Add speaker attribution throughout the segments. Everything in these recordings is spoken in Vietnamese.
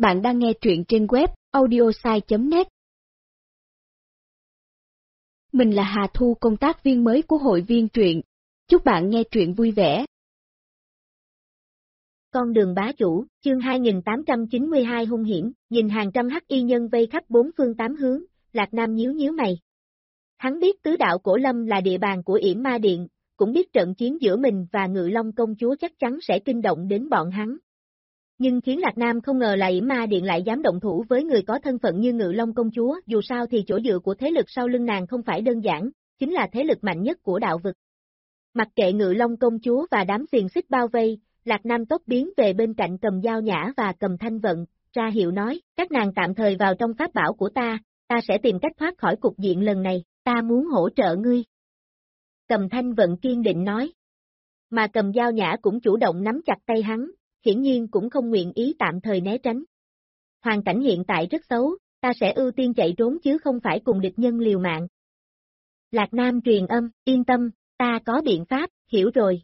Speaker 1: Bạn đang nghe truyện trên web audiosai.net. Mình là Hà Thu, công tác viên mới của hội viên truyện. Chúc bạn nghe truyện vui vẻ.
Speaker 2: Con đường bá chủ, chương 2892 hung hiểm, nhìn hàng trăm hắc y nhân vây khắp bốn phương tám hướng, Lạc Nam nhíu nhíu mày. Hắn biết tứ đạo cổ lâm là địa bàn của Yểm Ma Điện, cũng biết trận chiến giữa mình và Ngự Long công chúa chắc chắn sẽ kinh động đến bọn hắn. Nhưng khiến Lạc Nam không ngờ là Yểm Ma Điện lại dám động thủ với người có thân phận như Ngự Long công chúa, dù sao thì chỗ dựa của thế lực sau lưng nàng không phải đơn giản, chính là thế lực mạnh nhất của đạo vực. Mặc kệ Ngự Long công chúa và đám xiềng xích bao vây, Lạc Nam tốc biến về bên cạnh Cầm Dao Nhã và Cầm Thanh Vận, ra hiệu nói, các nàng tạm thời vào trong pháp bảo của ta sẽ tìm cách thoát khỏi cục diện lần này, ta muốn hỗ trợ ngươi. Cầm Thanh Vận kiên định nói. Mà Cầm Dao Nhã cũng chủ động nắm chặt tay hắn, hiển nhiên cũng không nguyện ý tạm thời né tránh. Hoàn cảnh hiện tại rất xấu, ta sẽ ưu tiên chạy trốn chứ không phải cùng địch nhân liều mạng. Lạc Nam truyền âm, yên tâm, ta có biện pháp, hiểu rồi.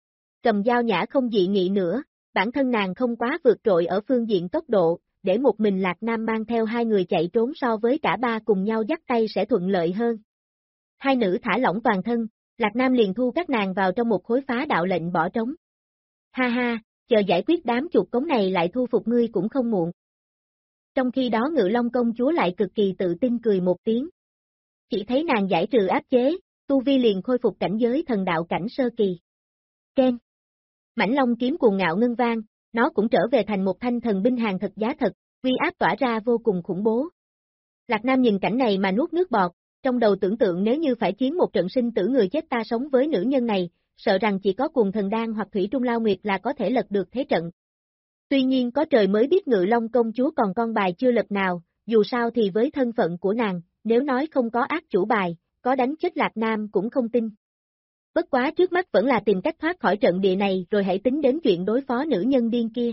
Speaker 2: Cầm Dao Nhã không dị nghị nữa, bản thân nàng không quá vượt trội ở phương diện tốc độ, để một mình Lạc Nam mang theo hai người chạy trốn so với cả ba cùng nhau dắt tay sẽ thuận lợi hơn. Hai nữ thả lỏng toàn thân, Lạc Nam liền thu các nàng vào trong một khối phá đạo lệnh bỏ trống. Ha ha, chờ giải quyết đám chuột cống này lại thu phục ngươi cũng không muộn. Trong khi đó Ngự Long công chúa lại cực kỳ tự tin cười một tiếng. Chỉ thấy nàng giải trừ áp chế, tu vi liền khôi phục cảnh giới thần đạo cảnh sơ kỳ. Ken. Mãnh Long kiếm cuồng ngạo ngân vang, nó cũng trở về thành một thanh thần binh hàng thật giá thật, uy áp tỏa ra vô cùng khủng bố. Lạc Nam nhìn cảnh này mà nuốt nước bọt, trong đầu tưởng tượng nếu như phải chiến một trận sinh tử người chết ta sống với nữ nhân này, sợ rằng chỉ có Cuồng Thần Đan hoặc Thủy Trung Lao Nguyệt là có thể lật được thế trận. Tuy nhiên có trời mới biết Ngự Long công chúa còn con bài chưa lật nào, dù sao thì với thân phận của nàng, nếu nói không có ác chủ bài, có đánh chết Lạc Nam cũng không tin. Bất quá trước mắt vẫn là tìm cách thoát khỏi trận địa này rồi hãy tính đến chuyện đối phó nữ nhân điên kia.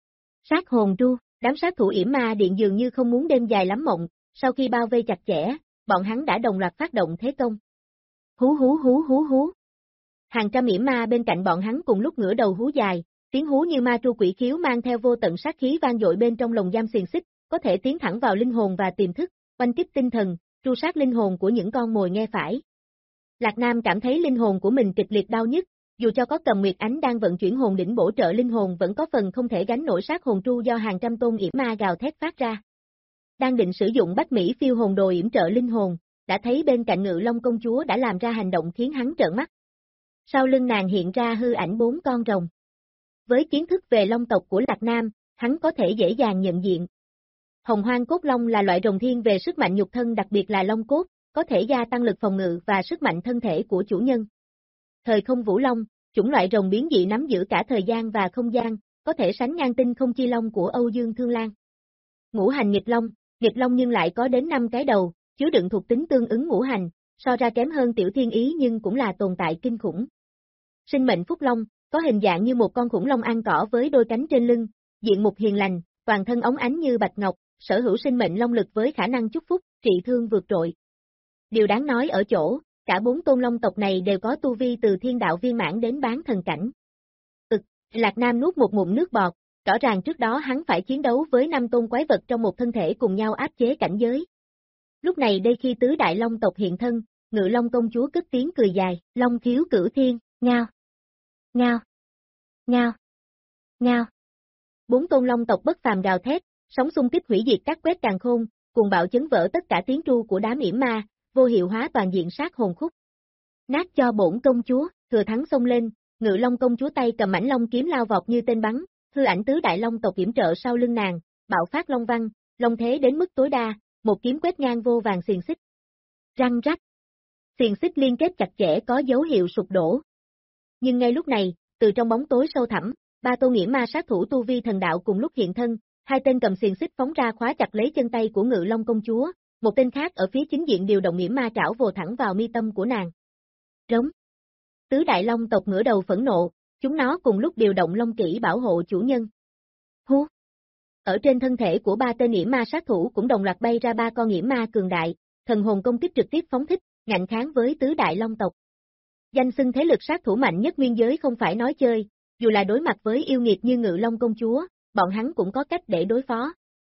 Speaker 2: Sát hồn tru, đám sát thủ Yểm Ma Điện dường như không muốn đêm dài lắm mộng, sau khi bao vây chặt chẽ, bọn hắn đã đồng loạt phát động thế công. Hú hú hú hú hú. Hàng trăm Yểm Ma bên cạnh bọn hắn cùng lúc ngửa đầu hú dài, tiếng hú như ma tru quỷ khiếu mang theo vô tận sát khí vang dội bên trong lồng giam xiềng xích, có thể tiến thẳng vào linh hồn và tiềm thức, oanh kích tinh thần, tru sát linh hồn của những con mồi nghe phải. Lạc Nam cảm thấy linh hồn của mình kịch liệt đau nhức, dù cho có Cầm Nguyệt Ánh đang vận chuyển hồn đỉnh bổ trợ linh hồn vẫn có phần không thể gánh nổi sát hồn tru do hàng trăm tôn Yểm Ma gào thét phát ra. Đang định sử dụng Bách Mỹ phiêu hồn đồ yểm trợ linh hồn, đã thấy bên cạnh Ngự Long công chúa đã làm ra hành động khiến hắn trợn mắt. Sau lưng nàng hiện ra hư ảnh 4 con rồng. Với kiến thức về long tộc của Lạc Nam, hắn có thể dễ dàng nhận diện. Hồng Hoang cốt long là loại rồng thiên về sức mạnh nhục thân, đặc biệt là long cốt, có thể gia tăng lực phòng ngự và sức mạnh thân thể của chủ nhân. Thời không vũ long, chủng loại rồng biến dị nắm giữ cả thời gian và không gian, có thể sánh ngang tinh không chi long của Âu Dương Thương Lan. Ngũ hành nghịch long nhưng lại có đến 5 cái đầu, chứa đựng thuộc tính tương ứng ngũ hành, so ra kém hơn tiểu thiên ý nhưng cũng là tồn tại kinh khủng. Sinh mệnh phúc long, có hình dạng như một con khủng long ăn cỏ với đôi cánh trên lưng, diện mục hiền lành, toàn thân óng ánh như bạch ngọc, sở hữu sinh mệnh long lực với khả năng chúc phúc, trị thương vượt trội. Điều đáng nói ở chỗ, cả 4 tôn long tộc này đều có tu vi từ thiên đạo viên mãn đến bán thần cảnh. Lạc Nam nuốt một ngụm nước bọt, rõ ràng trước đó hắn phải chiến đấu với 5 tôn quái vật trong một thân thể cùng nhau áp chế cảnh giới. Lúc này đây khi tứ đại long tộc hiện thân, Ngự Long công chúa cất tiếng cười dài, long khiếu cửu thiên, ngao, ngao, ngao, ngao. 4 tôn long tộc bất phàm gào thét, sóng xung kích hủy diệt các quét càn khôn, cuồng bạo chấn vỡ tất cả tiếng tru của đám Yểm Ma, vô hiệu hóa toàn diện sát hồn khúc. Nát cho bổn công chúa, thừa thắng xông lên, Ngự Long công chúa tay cầm mãnh long kiếm lao vọt như tên bắn, hư ảnh tứ đại long tộc yểm trợ sau lưng nàng, bạo phát long văn, long thế đến mức tối đa, một kiếm quét ngang vô vàng xiềng xích. Răng rắc. Xiềng xích liên kết chặt chẽ có dấu hiệu sụp đổ. Nhưng ngay lúc này, từ trong bóng tối sâu thẳm, 3 tôn Yểm Ma sát thủ tu vi thần đạo cùng lúc hiện thân, 2 tên cầm xiềng xích phóng ra khóa chặt lấy chân tay của Ngự Long công chúa, một tên khác ở phía chính diện điều động Yểm Ma trảo vồ thẳng vào mi tâm của nàng. Rống. Tứ đại long tộc ngửa đầu phẫn nộ, chúng nó cùng lúc điều động long kỹ bảo hộ chủ nhân. Hú. Ở trên thân thể của 3 tên Yểm Ma sát thủ cũng đồng loạt bay ra 3 con Yểm Ma cường đại, thần hồn công kích trực tiếp phóng thích, ngạnh kháng với tứ đại long tộc. Danh xưng thế lực sát thủ mạnh nhất nguyên giới không phải nói chơi, dù là đối mặt với yêu nghiệt như Ngự Long công chúa, bọn hắn cũng có cách để đối phó.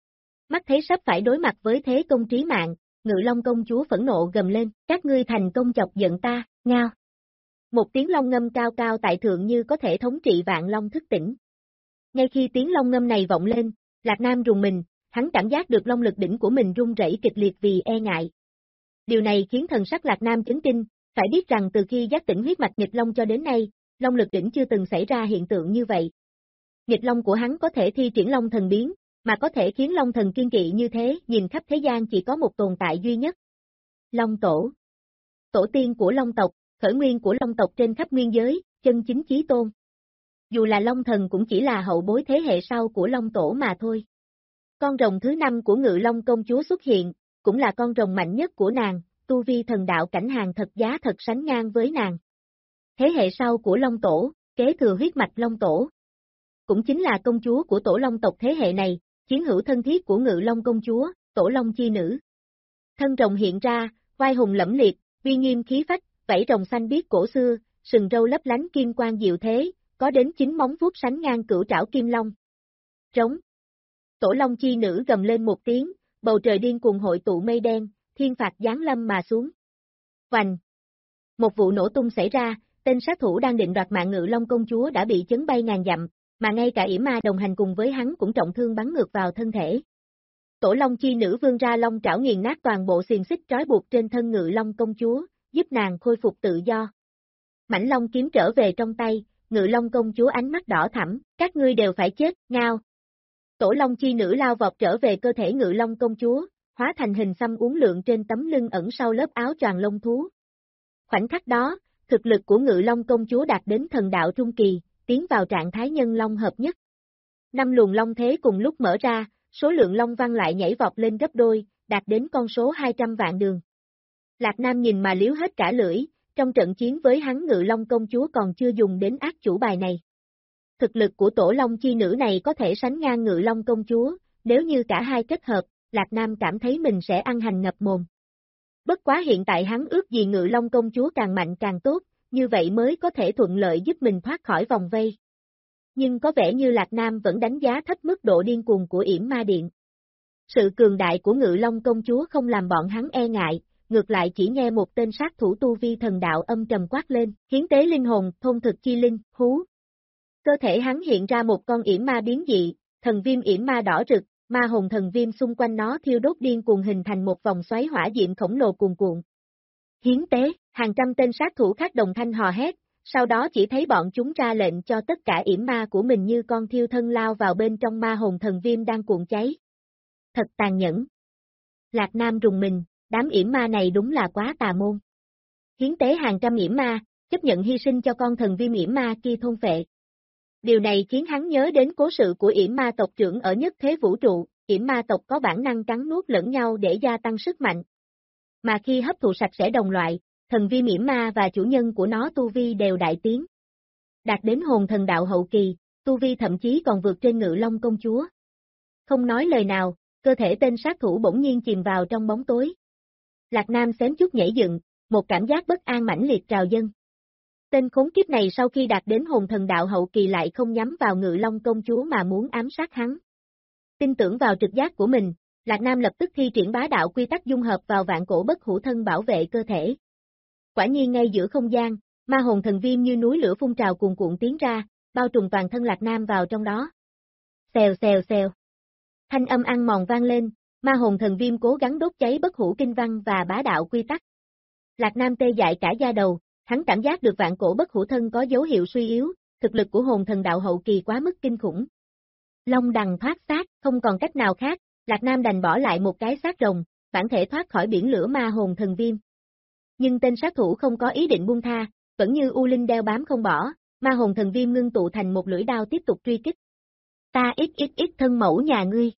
Speaker 2: Mắt thấy sắp phải đối mặt với thế công trí mạng, Ngự Long công chúa phẫn nộ gầm lên, các ngươi thành công chọc giận ta, ngao. Một tiếng long ngâm cao cao tại thượng như có thể thống trị vạn long thức tỉnh. Ngay khi tiếng long ngâm này vọng lên, Lạc Nam rùng mình, hắn cảm giác được long lực đỉnh của mình rung rẩy kịch liệt vì e ngại. Điều này khiến thần sắc Lạc Nam chấn kinh, phải biết rằng từ khi giác tỉnh huyết mạch nghịch long cho đến nay, long lực đỉnh chưa từng xảy ra hiện tượng như vậy. Nghịch long của hắn có thể thi triển long thần biến, mà có thể khiến long thần kiên kỵ như thế, nhìn khắp thế gian chỉ có một tồn tại duy nhất. Long tổ. Tổ tiên của long tộc, khởi nguyên của long tộc trên khắp nguyên giới, chân chính chí tôn. Dù là long thần cũng chỉ là hậu bối thế hệ sau của long tổ mà thôi. Con rồng thứ 5 của Ngự Long công chúa xuất hiện, cũng là con rồng mạnh nhất của nàng, tu vi thần đạo cảnh hàng thật giá thật sánh ngang với nàng. Thế hệ sau của long tổ, kế thừa huyết mạch long tổ. Cũng chính là công chúa của tổ long tộc thế hệ này, chiến hữu thân thiết của Ngự Long công chúa, tổ long chi nữ. Thân rồng hiện ra, vai hùng lẫm liệt, uy nghiêm khí phách, vảy rồng xanh biếc cổ xưa, sừng râu lấp lánh kim quang diệu thế, có đến 9 móng vuốt sánh ngang cửu trảo kim long. Trống. Tổ long chi nữ gầm lên một tiếng, bầu trời điên cuồng hội tụ mây đen, thiên phạt giáng lâm mà xuống. Oành. Một vụ nổ tung xảy ra, tên sát thủ đang định đoạt mạng Ngự Long công chúa đã bị chấn bay ngàn dặm, mà ngay cả yểm ma đồng hành cùng với hắn cũng trọng thương bắn ngược vào thân thể. Tổ long chi nữ vươn ra long trảo nghiền nát toàn bộ xiềng xích trói buộc trên thân Ngự Long công chúa, giúp nàng khôi phục tự do. Mãnh long kiếm trở về trong tay, Ngự Long công chúa ánh mắt đỏ thẳm, các ngươi đều phải chết, ngao. Tổ long chi nữ lao vọt trở về cơ thể Ngự Long công chúa, hóa thành hình xăm uốn lượn trên tấm lưng ẩn sau lớp áo choàng lông thú. Khoảnh khắc đó, thực lực của Ngự Long công chúa đạt đến thần đạo trung kỳ, tiến vào trạng thái nhân long hợp nhất. 5 luồng long thế cùng lúc mở ra, số lượng long văn lại nhảy vọt lên gấp đôi, đạt đến con số 200 vạn đường. Lạc Nam nhìn mà liếu hết cả lưỡi, trong trận chiến với hắn Ngự Long công chúa còn chưa dùng đến ác chủ bài này. Thực lực của tổ long chi nữ này có thể sánh ngang Ngự Long công chúa, nếu như cả hai kết hợp, Lạc Nam cảm thấy mình sẽ ăn hành ngập mồm. Bất quá hiện tại hắn ước gì Ngự Long công chúa càng mạnh càng tốt, như vậy mới có thể thuận lợi giúp mình thoát khỏi vòng vây. Nhưng có vẻ như Lạc Nam vẫn đánh giá thấp mức độ điên cuồng của yểm ma điện. Sự cường đại của Ngự Long công chúa không làm bọn hắn e ngại, ngược lại chỉ nghe một tên sát thủ tu vi thần đạo âm trầm quát lên, hiến tế linh hồn, thôn thực chi linh, hú. Cơ thể hắn hiện ra một con yểm ma biến dị, thần viêm yểm ma đỏ rực, ma hồn thần viêm xung quanh nó thiêu đốt điên cuồng hình thành một vòng xoáy hỏa diệm khổng lồ cuồn cuộn. Hiến tế, hàng trăm tên sát thủ khác đồng thanh hò hét, sau đó chỉ thấy bọn chúng ra lệnh cho tất cả yểm ma của mình như con thiêu thân lao vào bên trong ma hồn thần viêm đang cuộn cháy. Thật tàn nhẫn. Lạc Nam rùng mình, đám yểm ma này đúng là quá tà môn. Hiến tế hàng trăm yểm ma, chấp nhận hy sinh cho con thần viêm yểm ma kia thôn phệ. Điều này khiến hắn nhớ đến cố sự của yểm ma tộc trưởng ở nhất thế vũ trụ, yểm ma tộc có bản năng cắn nuốt lẫn nhau để gia tăng sức mạnh. Mà khi hấp thụ sạch sẽ đồng loại, thần viêm yểm ma và chủ nhân của nó tu vi đều đại tiến. Đạt đến hồn thần đạo hậu kỳ, tu vi thậm chí còn vượt trên Ngự Long công chúa. Không nói lời nào, cơ thể tên sát thủ bỗng nhiên chìm vào trong bóng tối. Lạc Nam xém chút nhảy dựng, một cảm giác bất an mãnh liệt trào dâng. Tên khốn kiếp này sau khi đạt đến hồn thần đạo hậu kỳ lại không nhắm vào Ngự Long công chúa mà muốn ám sát hắn. Tin tưởng vào trực giác của mình, Lạc Nam lập tức thi triển bá đạo quy tắc dung hợp vào vạn cổ bất hủ thân bảo vệ cơ thể. Quả nhiên ngay giữa không gian, ma hồn thần viêm như núi lửa phun trào cuồn cuộn tiến ra, bao trùm toàn thân Lạc Nam vào trong đó. Xèo xèo xèo. Thanh âm ăn mòn vang lên, ma hồn thần viêm cố gắng đốt cháy bất hủ kinh văn và bá đạo quy tắc. Lạc Nam tê dại cả da đầu, hắn cảm giác được vạn cổ bất hủ thân có dấu hiệu suy yếu, thực lực của hồn thần đạo hậu kỳ quá mức kinh khủng. Long đằng thoát xác, không còn cách nào khác, Lạc Nam đành bỏ lại một cái xác rồng, bản thể thoát khỏi biển lửa ma hồn thần viêm. Nhưng tên sát thủ không có ý định buông tha, vẫn như U Linh đeo bám không bỏ, ma hồn thần viêm ngưng tụ thành một lưỡi đao tiếp tục truy kích. Ta ít thân mẫu nhà ngươi.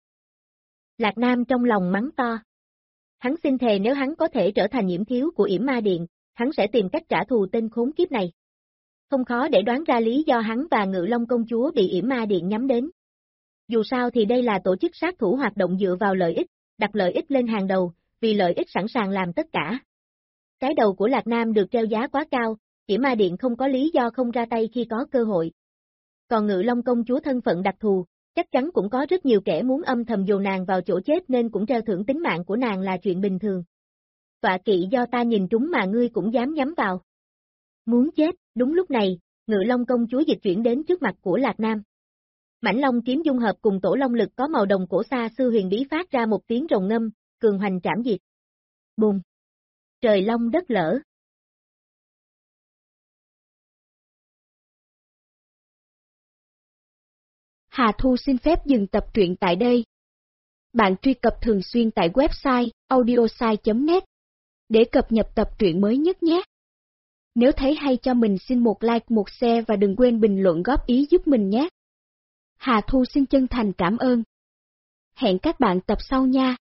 Speaker 2: Lạc Nam trong lòng mắng to. Hắn xin thề nếu hắn có thể trở thành nhiễm thiếu của yểm ma điện, hắn sẽ tìm cách trả thù tên khốn kiếp này. Không khó để đoán ra lý do hắn và Ngự Long công chúa bị yểm ma điện nhắm đến. Dù sao thì đây là tổ chức sát thủ hoạt động dựa vào lợi ích, đặt lợi ích lên hàng đầu, vì lợi ích sẵn sàng làm tất cả. Cái đầu của Lạc Nam được treo giá quá cao, yểm ma điện không có lý do không ra tay khi có cơ hội. Còn Ngự Long công chúa thân phận đặc thù, chắc chắn cũng có rất nhiều kẻ muốn âm thầm dồn nàng vào chỗ chết nên cũng treo thưởng tính mạng của nàng là chuyện bình thường. Tọa kỵ do ta nhìn trúng mà ngươi cũng dám nhắm vào. Muốn chết, đúng lúc này, Ngự Long công chúa dịch chuyển đến trước mặt của Lạc Nam. Mãnh Long kiếm dung hợp cùng tổ long lực có màu đồng cổ xa xưa huyền bí phát ra một tiếng rồng ngâm, cường hoành trảm diệt. Bùng! Trời long đất lở.
Speaker 1: Hà Thu xin phép dừng tập truyện tại đây. Bạn truy cập thường xuyên tại website audiosai.net để cập nhật tập truyện mới nhất nhé. Nếu thấy hay cho mình xin một like, một share và đừng quên bình luận góp ý giúp mình nhé. Hà Thu xin chân thành cảm ơn. Hẹn các bạn tập sau nha.